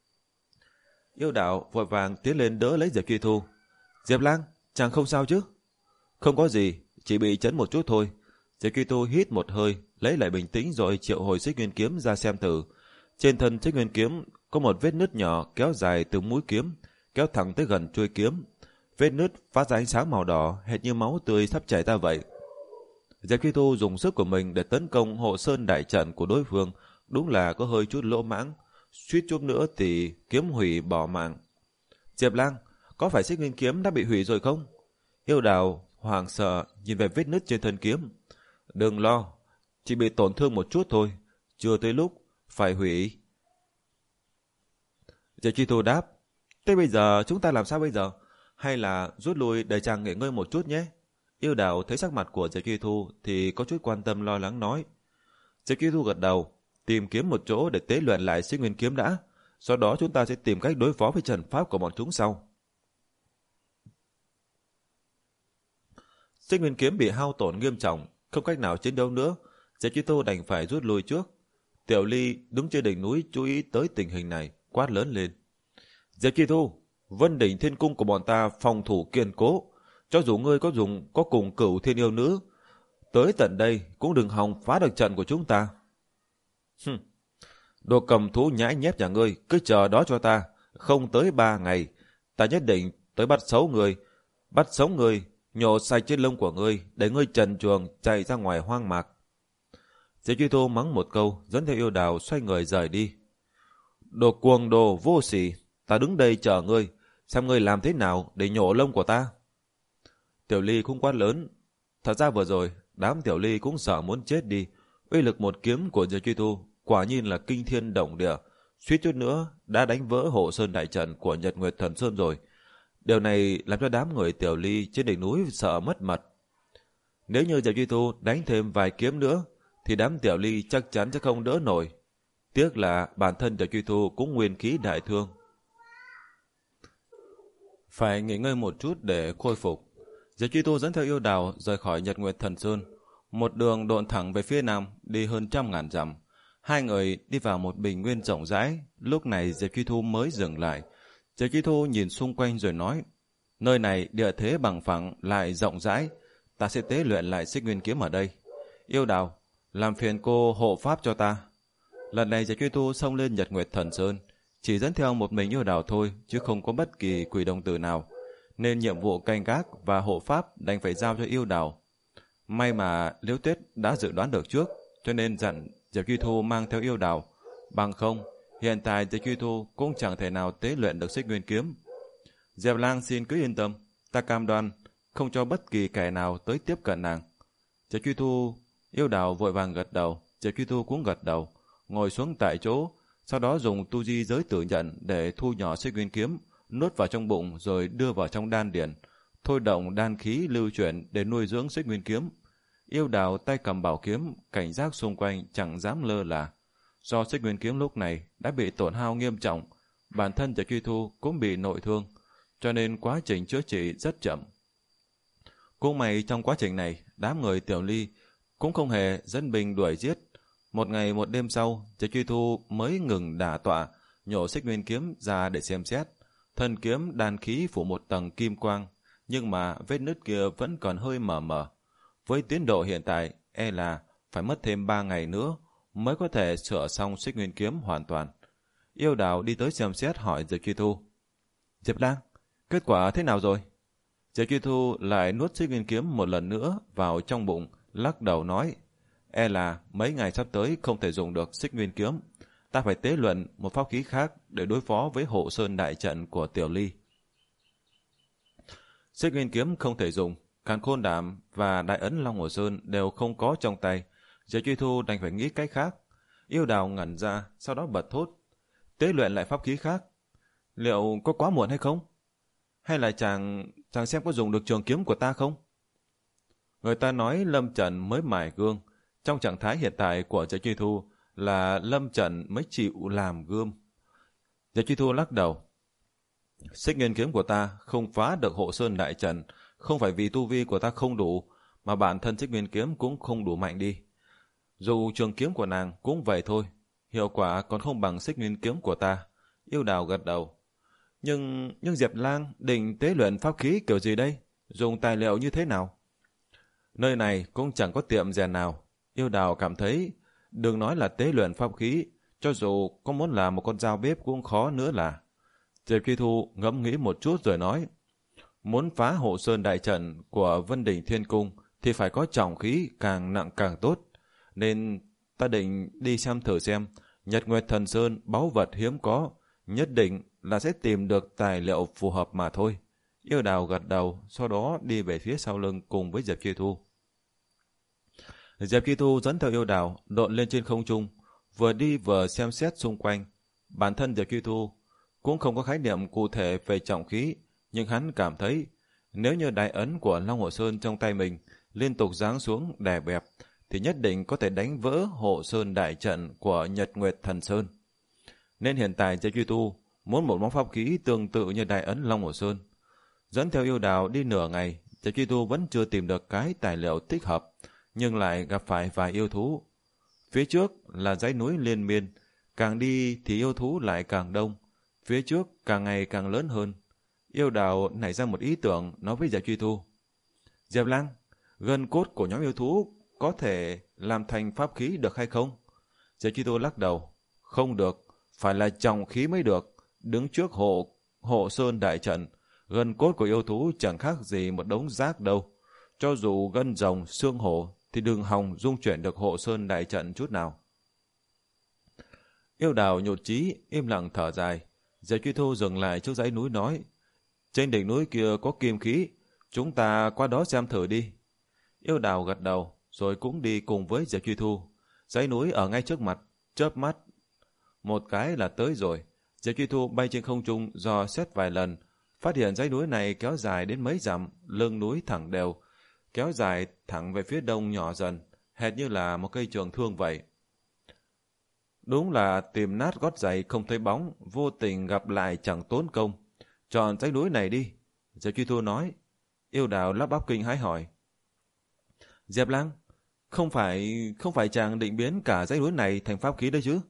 Yêu Đạo vội vàng tiến lên đỡ lấy Diệp Truy Thu. Diệp Lang, chàng không sao chứ? Không có gì, chỉ bị chấn một chút thôi. Diệp Truy Thu hít một hơi, lấy lại bình tĩnh rồi triệu hồi xích nguyên kiếm ra xem thử. Trên thân xích nguyên kiếm có một vết nứt nhỏ kéo dài từ mũi kiếm, kéo thẳng tới gần chuôi kiếm. Vết nứt phát ra ánh sáng màu đỏ, hệt như máu tươi sắp chảy ra vậy. Diệp Truy Thu dùng sức của mình để tấn công hộ sơn đại trận của đối phương, đúng là có hơi chút lỗ mãng, suýt chút nữa thì kiếm hủy bỏ mạng. Diệp Lang, có phải xích nguyên kiếm đã bị hủy rồi không? Yêu Đào hoảng sợ nhìn về vết nứt trên thân kiếm. Đừng lo, chỉ bị tổn thương một chút thôi, chưa tới lúc phải hủy. Diệp Truy Thu đáp. Thế bây giờ chúng ta làm sao bây giờ? Hay là rút lui để chàng nghỉ ngơi một chút nhé? Yêu Đào thấy sắc mặt của Diệp Truy Thu thì có chút quan tâm lo lắng nói. Diệp Truy Thu gật đầu, tìm kiếm một chỗ để tế luyện lại xích nguyên kiếm đã, sau đó chúng ta sẽ tìm cách đối phó với trận pháp của bọn chúng sau. Xích nguyên kiếm bị hao tổn nghiêm trọng, không cách nào chiến đấu nữa, Diệp Truy Thu đành phải rút lui trước. Tiểu Ly đứng trên đỉnh núi chú ý tới tình hình này, quát lớn lên. Diệp Truy Thu, Vân Đỉnh Thiên Cung của bọn ta phòng thủ kiên cố, cho dù ngươi có dùng có cùng Cửu Thiên Yêu Nữ, tới tận đây cũng đừng hòng phá được trận của chúng ta. Hừm, đồ cầm thú nhãi nhép nhà ngươi, cứ chờ đó cho ta, không tới ba ngày, ta nhất định tới bắt xấu ngươi, bắt sống ngươi, nhổ sạch trên lông của ngươi, để ngươi trần truồng chạy ra ngoài hoang mạc. Diệp Truy Thu mắng một câu, dẫn theo Yêu Đào xoay người rời đi. Đồ cuồng đồ vô sỉ, ta đứng đây chờ ngươi, xem ngươi làm thế nào để nhổ lông của ta. Tiểu Ly cũng quát lớn. Thật ra vừa rồi, đám Tiểu Ly cũng sợ muốn chết đi. Uy lực một kiếm của Diệp Truy Thu quả nhiên là kinh thiên động địa, suýt chút nữa đã đánh vỡ hộ sơn đại trận của Nhật Nguyệt Thần Sơn rồi. Điều này làm cho đám người Tiểu Ly trên đỉnh núi sợ mất mật. Nếu như Diệp Truy Thu đánh thêm vài kiếm nữa, thì đám Tiểu Ly chắc chắn sẽ không đỡ nổi. Tiếc là bản thân Diệp Truy Thu cũng nguyên khí đại thương, phải nghỉ ngơi một chút để khôi phục. Diệp Truy Thu dẫn theo Yêu Đào rời khỏi Nhật Nguyệt Thần Sơn, một đường độn thẳng về phía nam, đi hơn trăm ngàn dặm. Hai người đi vào một bình nguyên rộng rãi. Lúc này Diệp Truy Thu mới dừng lại. Diệp Truy Thu nhìn xung quanh rồi nói: nơi này địa thế bằng phẳng lại rộng rãi, ta sẽ tế luyện lại Xích Nguyên Kiếm ở đây. Yêu Đào, làm phiền cô hộ pháp cho ta. Lần này Diệp Truy Thu xông lên Nhật Nguyệt Thần Sơn, chỉ dẫn theo một mình Yêu Đào thôi, chứ không có bất kỳ quỷ đồng tử nào, nên nhiệm vụ canh gác và hộ pháp đành phải giao cho Yêu Đào. May mà Liễu Tuyết đã dự đoán được trước, cho nên dặn Diệp Truy Thu mang theo Yêu Đào. Bằng không, hiện tại Diệp Truy Thu cũng chẳng thể nào tế luyện được Xích Nguyên Kiếm. Diệp Lang xin cứ yên tâm, ta cam đoan không cho bất kỳ kẻ nào tới tiếp cận nàng. Diệp Truy Thu, Yêu Đào vội vàng gật đầu, Diệp Truy Thu cũng gật đầu, ngồi xuống tại chỗ, sau đó dùng tu di giới tử nhận để thu nhỏ Xích Nguyên Kiếm, nuốt vào trong bụng rồi đưa vào trong đan điển, thôi động đan khí lưu chuyển để nuôi dưỡng Xích Nguyên Kiếm. Yêu Đào tay cầm bảo kiếm, cảnh giác xung quanh chẳng dám lơ là. Do Xích Nguyên Kiếm lúc này đã bị tổn hao nghiêm trọng, bản thân Diệp Truy Thu cũng bị nội thương, cho nên quá trình chữa trị rất chậm. Cũng may trong quá trình này, đám người Tiểu Ly cũng không hề dẫn binh đuổi giết. Một ngày một đêm sau, Diệp Truy Thu mới ngừng đả tọa, nhổ Xích Nguyên Kiếm ra để xem xét. Thân kiếm đan khí phủ một tầng kim quang, nhưng mà vết nứt kia vẫn còn hơi mờ mờ. Với tiến độ hiện tại, e là phải mất thêm ba ngày nữa mới có thể sửa xong Xích Nguyên Kiếm hoàn toàn. Yêu Đào đi tới xem xét hỏi Diệp Truy Thu: Diệp Lang, kết quả thế nào rồi? Diệp Truy Thu lại nuốt Xích Nguyên Kiếm một lần nữa vào trong bụng, lắc đầu nói: e là mấy ngày sắp tới không thể dùng được Xích Nguyên Kiếm, ta phải tế luyện một pháp khí khác để đối phó với hộ sơn đại trận của Tiểu Ly. Xích Nguyên Kiếm không thể dùng, Càn Khôn Đàm và Đại Ấn Long Hồ Sơn đều không có trong tay. Diệp Truy Thu đành phải nghĩ cách khác. Yêu Đào ngẩn ra, sau đó bật thốt: tế luyện lại pháp khí khác, liệu có quá muộn hay không? Hay là chàng chàng xem có dùng được trường kiếm của ta không? Người ta nói Lâm Trần mới mài gương, trong trạng thái hiện tại của Diệp Truy Thu là Lâm Trần mới chịu làm gươm. Diệp Truy Thu lắc đầu: Xích Nguyên Kiếm của ta không phá được hộ sơn đại trận, không phải vì tu vi của ta không đủ, mà bản thân Xích Nguyên Kiếm cũng không đủ mạnh đi. Dù trường kiếm của nàng cũng vậy thôi, hiệu quả còn không bằng Xích Nguyên Kiếm của ta. Yêu Đào gật đầu: Nhưng nhưng Diệp Lang định tế luyện pháp khí kiểu gì đây? Dùng tài liệu như thế nào? Nơi này cũng chẳng có tiệm rèn nào. Yêu Đào cảm thấy đừng nói là tế luyện pháp khí, cho dù có muốn làm một con dao bếp cũng khó nữa là. Diệp Truy Thu ngẫm nghĩ một chút rồi nói: muốn phá hộ sơn đại trận của Vân Đỉnh Thiên Cung thì phải có trọng khí càng nặng càng tốt, nên ta định đi xem thử xem Nhật Nguyệt Thần Sơn báu vật hiếm có, nhất định là sẽ tìm được tài liệu phù hợp mà thôi. Yêu Đào gật đầu, sau đó đi về phía sau lưng cùng với Diệp Truy Thu. Diệp Truy Thu dẫn theo Yêu Đào độn lên trên không trung, vừa đi vừa xem xét xung quanh. Bản thân Diệp Truy Thu cũng không có khái niệm cụ thể về trọng khí, nhưng hắn cảm thấy nếu như đại ấn của Long Hồ Sơn trong tay mình liên tục giáng xuống đè bẹp, thì nhất định có thể đánh vỡ hộ sơn đại trận của Nhật Nguyệt Thần Sơn. Nên hiện tại Diệp Truy Thu muốn một món pháp khí tương tự như đại ấn Long Hồ Sơn. Dẫn theo Yêu Đào đi nửa ngày, Diệp Truy Thu vẫn chưa tìm được cái tài liệu thích hợp, nhưng lại gặp phải vài yêu thú. Phía trước là dãy núi liên miên, càng đi thì yêu thú lại càng đông, phía trước càng ngày càng lớn hơn. Yêu Đào nảy ra một ý tưởng nói với Diệp Truy Thu: Diệp Lang, gân cốt của nhóm yêu thú có thể làm thành pháp khí được hay không? Diệp Truy Thu lắc đầu: không được, phải là trọng khí mới được. Đứng trước hộ hộ sơn đại trận, gân cốt của yêu thú chẳng khác gì một đống rác đâu. Cho dù gân rồng, xương hổ thì đừng hòng dung chuyển được hộ sơn đại trận chút nào. Yêu Đào nhột chí, im lặng thở dài. Diệp Truy Thu dừng lại trước dãy núi nói, trên đỉnh núi kia có kim khí, chúng ta qua đó xem thử đi. Yêu Đào gật đầu, rồi cũng đi cùng với Diệp Truy Thu. Dãy núi ở ngay trước mặt, chớp mắt một cái là tới rồi. Diệp Truy Thu bay trên không trung dò xét vài lần, phát hiện dãy núi này kéo dài đến mấy dặm, lưng núi thẳng đều, kéo dài thẳng về phía đông nhỏ dần, hệt như là một cây trường thương vậy. Đúng là tìm nát gót giày không thấy bóng, vô tình gặp lại chẳng tốn công. Chọn dãy núi này đi, Diệp Truy Thu nói. Yêu Đào lắp bắp kinh hãi hỏi, Diệp Lang, không phải không phải chàng định biến cả dãy núi này thành pháp khí đấy chứ?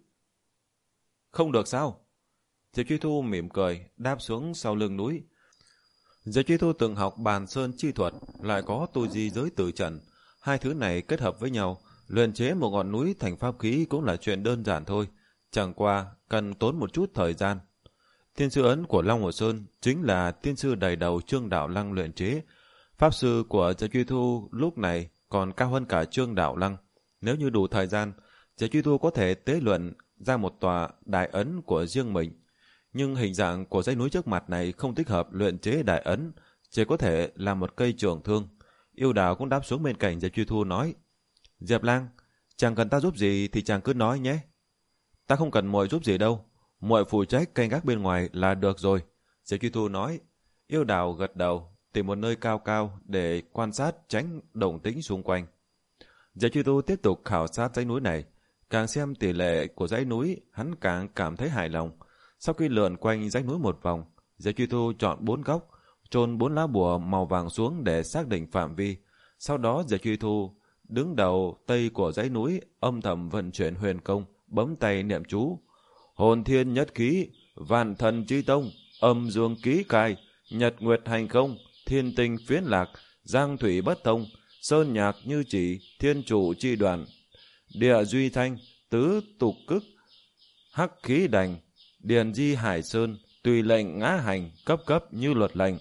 Không được sao? Diệp Truy Thu mỉm cười, đáp xuống sau lưng núi. Diệp Truy Thu từng học bàn sơn chi thuật, lại có tu di giới tử trận. Hai thứ này kết hợp với nhau, luyện chế một ngọn núi thành pháp khí cũng là chuyện đơn giản thôi. Chẳng qua, cần tốn một chút thời gian. Thiên sư ấn của Long Hồ Sơn chính là thiên sư đầy đầu Trương Đạo Lăng luyện chế. Pháp sư của Diệp Truy Thu lúc này còn cao hơn cả Trương Đạo Lăng. Nếu như đủ thời gian, Diệp Truy Thu có thể tế luyện ra một tòa đại ấn của riêng mình. Nhưng hình dạng của dãy núi trước mặt này không thích hợp luyện chế đại ấn, chỉ có thể là một cây trường thương. Yêu Đào cũng đáp xuống bên cạnh Diệp Truy Thu nói, Diệp Lang, chàng cần ta giúp gì thì chàng cứ nói nhé. Ta không cần muội giúp gì đâu, muội phụ trách canh gác bên ngoài là được rồi. Diệp Truy Thu nói. Yêu Đào gật đầu, tìm một nơi cao cao để quan sát tránh động tĩnh xung quanh. Diệp Truy Thu tiếp tục khảo sát dãy núi này. Càng xem tỷ lệ của dãy núi, hắn càng cảm thấy hài lòng. Sau khi lượn quanh dãy núi một vòng, Diệp Truy Thu chọn bốn góc, chôn bốn lá bùa màu vàng xuống để xác định phạm vi. Sau đó Diệp Truy Thu đứng đầu tây của dãy núi, âm thầm vận chuyển huyền công, bấm tay niệm chú. Hồn thiên nhất khí, vạn thần chi tông, âm dương ký cai, nhật nguyệt hành không, thiên tinh phiến lạc, giang thủy bất thông, sơn nhạc như chỉ, thiên chủ chi đoàn, địa duy thanh, tứ tục cức, hắc khí đành, điền di hải sơn, tùy lệnh ngã hành, cấp cấp như luật lệnh.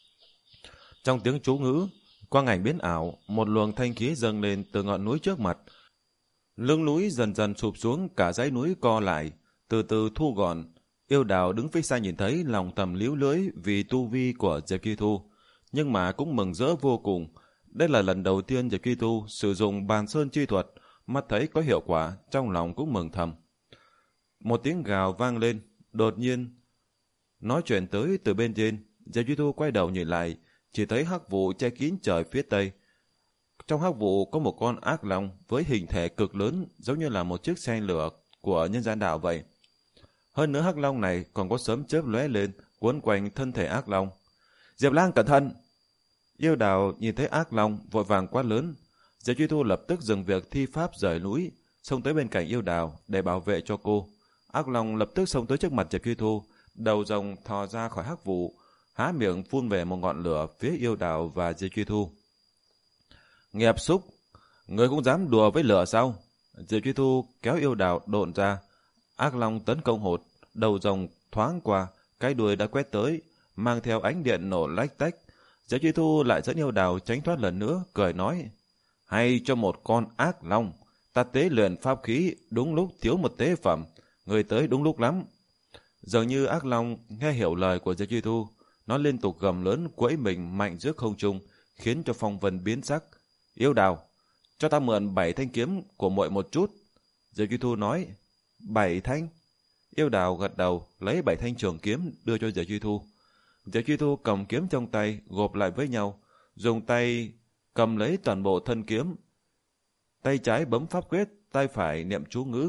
Trong tiếng chú ngữ, quang ảnh biến ảo, một luồng thanh khí dâng lên từ ngọn núi trước mặt. Lưng núi dần dần sụp xuống, cả dãy núi co lại, từ từ thu gọn. Yêu Đào đứng phía xa nhìn thấy, lòng thầm líu lưỡi vì tu vi của Diệp Truy Thu, nhưng mà cũng mừng rỡ vô cùng. Đây là lần đầu tiên Diệp Truy Thu sử dụng bàn sơn chi thuật, mắt thấy có hiệu quả, trong lòng cũng mừng thầm. Một tiếng gào vang lên, đột nhiên nói chuyện tới từ bên trên. Diệp Truy Thu quay đầu nhìn lại, chỉ thấy hắc vụ che kín trời phía tây. Trong hắc vụ có một con ác long với hình thể cực lớn, giống như là một chiếc xe lửa của nhân gian đạo vậy. Hơn nữa hắc long này còn có sấm chớp lóe lên, quấn quanh thân thể ác long. Diệp Lang cẩn thận! Yêu Đào nhìn thấy ác long vội vàng quát lớn. Diệp Truy Thu lập tức dừng việc thi pháp rời núi, xông tới bên cạnh Yêu Đào để bảo vệ cho cô. Ác long lập tức xông tới trước mặt Diệp Truy Thu, đầu rồng thò ra khỏi hắc vụ, há miệng phun về một ngọn lửa phía Yêu Đào và Diệp Truy Thu. Nghẹp xúc, người cũng dám đùa với lửa sao? Diệp Truy Thu kéo Yêu Đào độn ra. Ác long tấn công hột, đầu rồng thoáng qua, cái đuôi đã quét tới, mang theo ánh điện nổ lách tách. Diệp Truy Thu lại dẫn Yêu Đào tránh thoát lần nữa, cười nói, hay cho một con ác long, ta tế luyện pháp khí, đúng lúc thiếu một tế phẩm, người tới đúng lúc lắm. Dường như ác long nghe hiểu lời của Diệp Truy Thu, nó liên tục gầm lớn quẫy mình mạnh giữa không trung, khiến cho phong vân biến sắc. Yêu Đào, cho ta mượn bảy thanh kiếm của muội một chút. Diệp Truy Thu nói, bảy thanh? Yêu Đào gật đầu, lấy bảy thanh trường kiếm đưa cho Diệp Truy Thu. Diệp Truy Thu cầm kiếm trong tay, gộp lại với nhau, dùng tay cầm lấy toàn bộ thân kiếm. Tay trái bấm pháp quyết, tay phải niệm chú ngữ.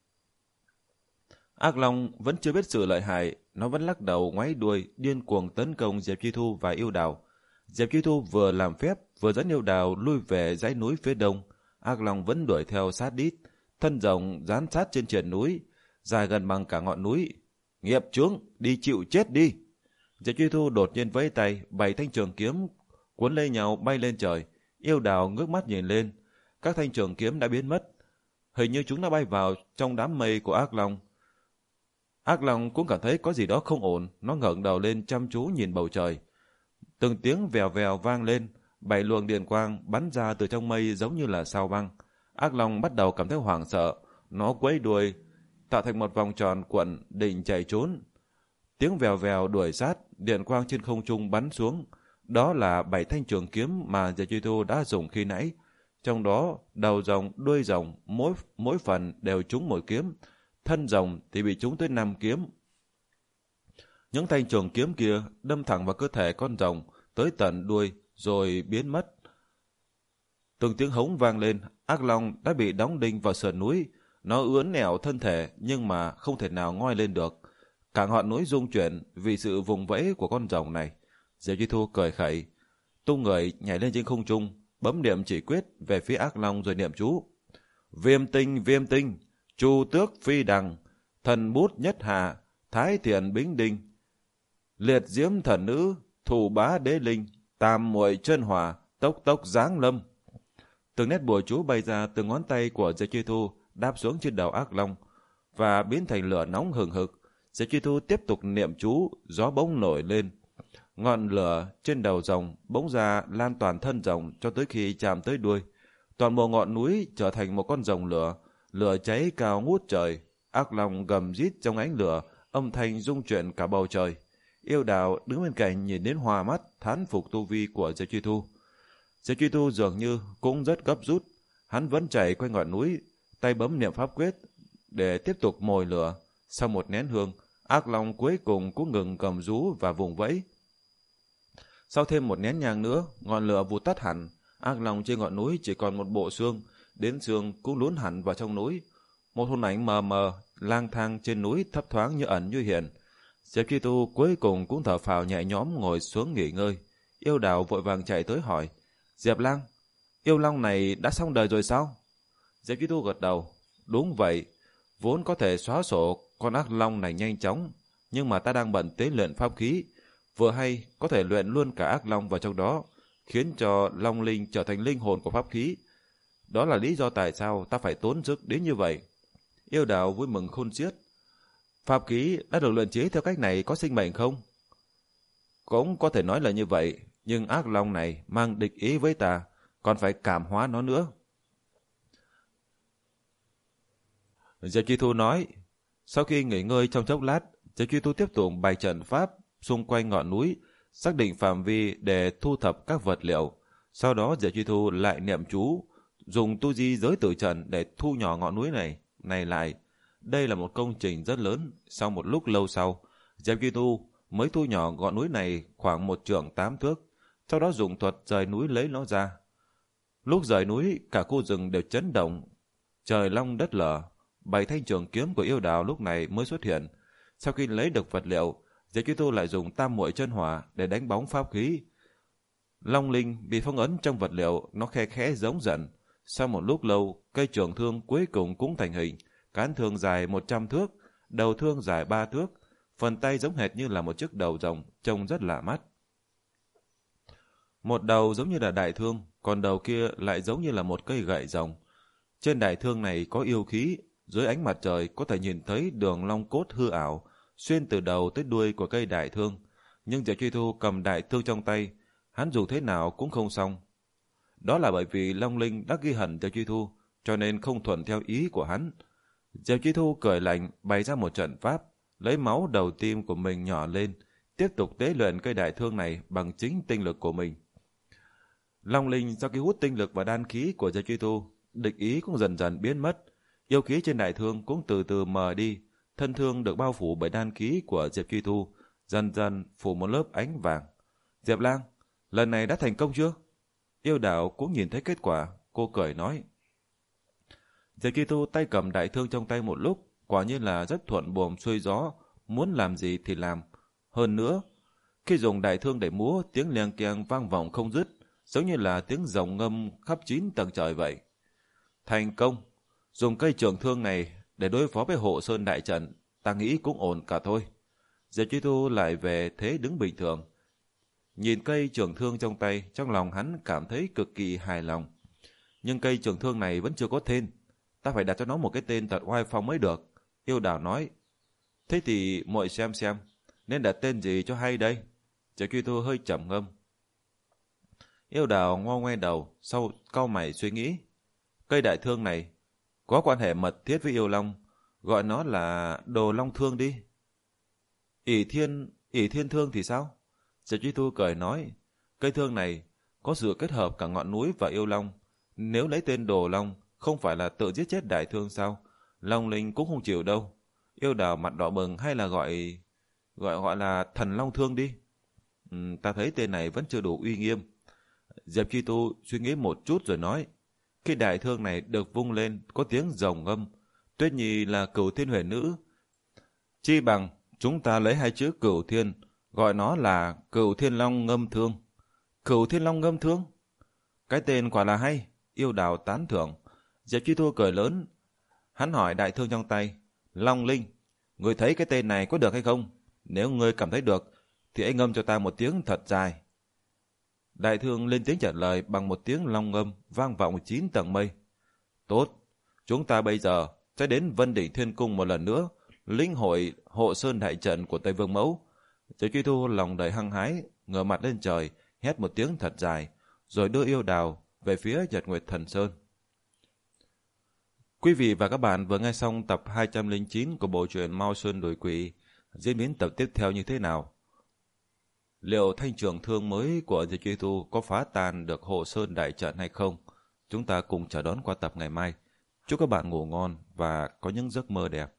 Ác long vẫn chưa biết sự lợi hại, nó vẫn lắc đầu ngoáy đuôi, điên cuồng tấn công Diệp Truy Thu và Yêu Đào. Diệp Truy Thu vừa làm phép, vừa dẫn Yêu Đào lui về dãy núi phía đông. Ác long vẫn đuổi theo sát đít, thân rồng dán sát trên triền núi, dài gần bằng cả ngọn núi. Nghiệp chướng, đi chịu chết đi! Diệp Truy Thu đột nhiên vẫy tay, bảy thanh trường kiếm cuốn lấy nhau bay lên trời. Yêu Đào ngước mắt nhìn lên, các thanh trường kiếm đã biến mất, hình như chúng đã bay vào trong đám mây của ác long. Ác long cũng cảm thấy có gì đó không ổn, nó ngẩng đầu lên chăm chú nhìn bầu trời. Từng tiếng vèo vèo vang lên, Bảy luồng điện quang bắn ra từ trong mây giống như là sao băng. Ác long bắt đầu cảm thấy hoảng sợ, nó quấy đuôi, tạo thành một vòng tròn cuộn định chạy trốn. Tiếng vèo vèo đuổi sát, điện quang trên không trung bắn xuống. Đó là bảy thanh trường kiếm mà Dejito đã dùng khi nãy. Trong đó, đầu rồng, đuôi rồng, mỗi, mỗi phần đều trúng một kiếm. Thân rồng thì bị trúng tới năm kiếm. Những thanh trường kiếm kia đâm thẳng vào cơ thể con rồng, tới tận đuôi, rồi biến mất. Từng tiếng hống vang lên, ác long đã bị đóng đinh vào sườn núi. Nó uốn nẻo thân thể nhưng mà không thể nào ngoi lên được. Cả ngọn núi rung chuyển vì sự vùng vẫy của con rồng này. Diệp Chi Thu cười khẩy, tung người nhảy lên trên không trung, bấm niệm chỉ quyết về phía ác long rồi niệm chú. Viêm tinh, viêm tinh, chu tước phi đằng, thần bút nhất hạ, thái thiện bính đinh, liệt diễm thần nữ, thủ bá đế linh, tam muội chân hỏa, tốc tốc giáng lâm. Từng nét bùa chú bay ra từ ngón tay của Diệp Chi Thu đáp xuống trên đầu ác long và biến thành lửa nóng hừng hực. Diệp Chi Thu tiếp tục niệm chú, gió bỗng nổi lên. Ngọn lửa trên đầu rồng bỗng ra lan toàn thân rồng cho tới khi chạm tới đuôi. Toàn bộ ngọn núi trở thành một con rồng lửa, lửa cháy cao ngút trời. Ác long gầm rít trong ánh lửa, âm thanh rung chuyển cả bầu trời. Yêu Đào đứng bên cạnh nhìn đến hoa mắt, thán phục tu vi của Diệp Chi Thu. Diệp Chi Thu dường như cũng rất gấp rút, hắn vẫn chạy quanh ngọn núi, tay bấm niệm pháp quyết để tiếp tục mồi lửa. Sau một nén hương, ác long cuối cùng cũng ngừng gầm rú và vùng vẫy. Sau thêm một nén nhang nữa, ngọn lửa vụt tắt hẳn. Ác long trên ngọn núi chỉ còn một bộ xương, đến xương cũng lún hẳn vào trong núi. Một hồn ảnh mờ mờ lang thang trên núi, thấp thoáng như ẩn như hiện. Diệp Chi Tu cuối cùng cũng thở phào nhẹ nhõm ngồi xuống nghỉ ngơi. Yêu Đào vội vàng chạy tới hỏi, Diệp Lang, yêu long này đã xong đời rồi sao? Diệp Chi Tu gật đầu, đúng vậy, vốn có thể xóa sổ con ác long này nhanh chóng, nhưng mà ta đang bận tế luyện pháp khí, vừa hay có thể luyện luôn cả ác long vào trong đó, khiến cho long linh trở thành linh hồn của pháp khí. Đó là lý do tại sao ta phải tốn sức đến như vậy. Yêu Đào vui mừng khôn xiết. Pháp khí đã được luyện chế theo cách này có sinh mệnh không? Cũng có thể nói là như vậy, nhưng ác long này mang địch ý với ta, còn phải cảm hóa nó nữa. Diệp Chi Thu nói. Sau khi nghỉ ngơi trong chốc lát, Diệp Chi Thu tiếp tục bày trận pháp xung quanh ngọn núi, xác định phạm vi để thu thập các vật liệu. Sau đó Diệp Chi Thu lại niệm chú, dùng tu di giới tử trận để thu nhỏ ngọn núi này này lại. Đây là một công trình rất lớn. Sau một lúc lâu sau, Diệp Chi Thu mới thu nhỏ ngọn núi này khoảng một trượng tám thước, sau đó dùng thuật rời núi lấy nó ra. Lúc rời núi, cả khu rừng đều chấn động, trời long đất lở. Bảy thanh trường kiếm của Yêu Đào lúc này mới xuất hiện. Sau khi lấy được vật liệu, Diệp Chi Tu lại dùng tam muội chân hỏa để đánh bóng pháp khí. Long linh bị phong ấn trong vật liệu, nó khe khẽ giống giận. Sau một lúc lâu, cây trường thương cuối cùng cũng thành hình. Cán thương dài một trăm thước, đầu thương dài ba thước, phần tay giống hệt như là một chiếc đầu rồng, trông rất lạ mắt. Một đầu giống như là đại thương, còn đầu kia lại giống như là một cây gậy rồng. Trên đại thương này có yêu khí, dưới ánh mặt trời có thể nhìn thấy đường long cốt hư ảo, xuyên từ đầu tới đuôi của cây đại thương. Nhưng Diệp Chi Thu cầm đại thương trong tay, hắn dù thế nào cũng không xong. Đó là bởi vì Long Linh đã ghi hận Diệp Chi Thu, cho nên không thuận theo ý của hắn. Diệp Chi Thu cười lạnh bày ra một trận pháp, lấy máu đầu tim của mình nhỏ lên, tiếp tục tế luyện cây đại thương này bằng chính tinh lực của mình. Long Linh sau khi hút tinh lực và đan khí của Diệp Chi Thu, địch ý cũng dần dần biến mất, yêu khí trên đại thương cũng từ từ mờ đi, thân thương được bao phủ bởi đan khí của Diệp Chi Thu, dần dần phủ một lớp ánh vàng. Diệp Lang, lần này đã thành công chưa? Yêu Đào cũng nhìn thấy kết quả, cô cười nói. Diệp Chi Thu tay cầm đại thương trong tay một lúc, quả nhiên là rất thuận buồm xuôi gió, muốn làm gì thì làm. Hơn nữa, khi dùng đại thương để múa, tiếng leng keng vang vọng không dứt, giống như là tiếng rồng ngâm khắp chín tầng trời vậy. Thành công, dùng cây trường thương này để đối phó với hộ sơn đại trận, ta nghĩ cũng ổn cả thôi. Diệp Chi Thu lại về thế đứng bình thường. Nhìn cây trường thương trong tay, trong lòng hắn cảm thấy cực kỳ hài lòng. Nhưng cây trường thương này vẫn chưa có tên, ta phải đặt cho nó một cái tên thật oai phong mới được. Yêu Đào nói. Thế thì muội xem xem, nên đặt tên gì cho hay đây? Diệp Chi Thu hơi trầm ngâm. Yêu Đào ngo ngoe đầu, sau cau mày suy nghĩ. Cây đại thương này có quan hệ mật thiết với yêu long, gọi nó là đồ long thương đi. ỷ thiên, ỷ thiên thương thì sao? Diệp Truy Thu cười nói, cây thương này có sự kết hợp cả ngọn núi và yêu long. Nếu lấy tên đồ long, không phải là tự giết chết đại thương sao? Long linh cũng không chịu đâu. Yêu Đào mặt đỏ bừng, hay là gọi gọi gọi là thần long thương đi. Ừ, ta thấy tên này vẫn chưa đủ uy nghiêm. Diệp Truy Tu suy nghĩ một chút rồi nói, khi đại thương này được vung lên có tiếng rồng ngâm, Tuyết Nhi là Cửu Thiên Huyền Nữ. Chi bằng chúng ta lấy hai chữ Cửu Thiên, gọi nó là Cửu Thiên Long Ngâm Thương. Cửu Thiên Long Ngâm Thương? Cái tên quả là hay, Yêu Đào tán thưởng. Diệp Truy Tu cười lớn. Hắn hỏi đại thương trong tay, Long Linh, người thấy cái tên này có được hay không? Nếu ngươi cảm thấy được, thì anh ngâm cho ta một tiếng thật dài. Đại thương lên tiếng trả lời bằng một tiếng long ngâm vang vọng chín tầng mây. Tốt, chúng ta bây giờ sẽ đến Vân Đỉnh Thiên Cung một lần nữa, linh hội hộ sơn đại trận của Tây Vương Mẫu. Diệp Truy Thu lòng đầy hăng hái, ngửa mặt lên trời, hét một tiếng thật dài, rồi đưa Yêu Đào về phía Nhật Nguyệt Thần Sơn. Quý vị và các bạn vừa nghe xong tập hai trăm lẻ chín của bộ truyện Mao Sơn Đuổi Quỷ. Diễn biến tập tiếp theo như thế nào? Liệu thanh trường thương mới của Diệp Truy Thu có phá tan được hộ sơn đại trận hay không? Chúng ta cùng chờ đón qua tập ngày mai. Chúc các bạn ngủ ngon và có những giấc mơ đẹp.